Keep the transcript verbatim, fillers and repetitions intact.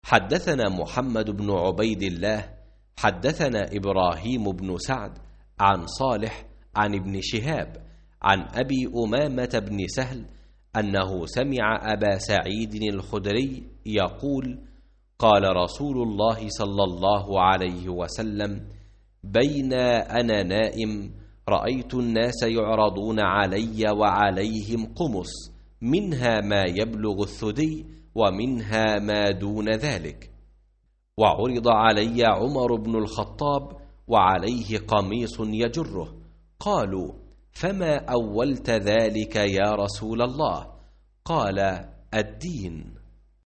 حدثنا محمد بن عبيد الله حدثنا إبراهيم بن سعد عن صالح عن ابن شهاب عن أبي أمامة بن سهل أنه سمع أبا سعيد الخدري يقول: قال رسول الله صلى الله عليه وسلم: بين أنا نائم رأيت الناس يعرضون علي وعليهم قمص، منها ما يبلغ الثدي ومنها ما دون ذلك، وعرض علي عمر بن الخطاب وعليه قميص يجره، قالوا: فما أولت ذلك يا رسول الله؟ قال: الدين.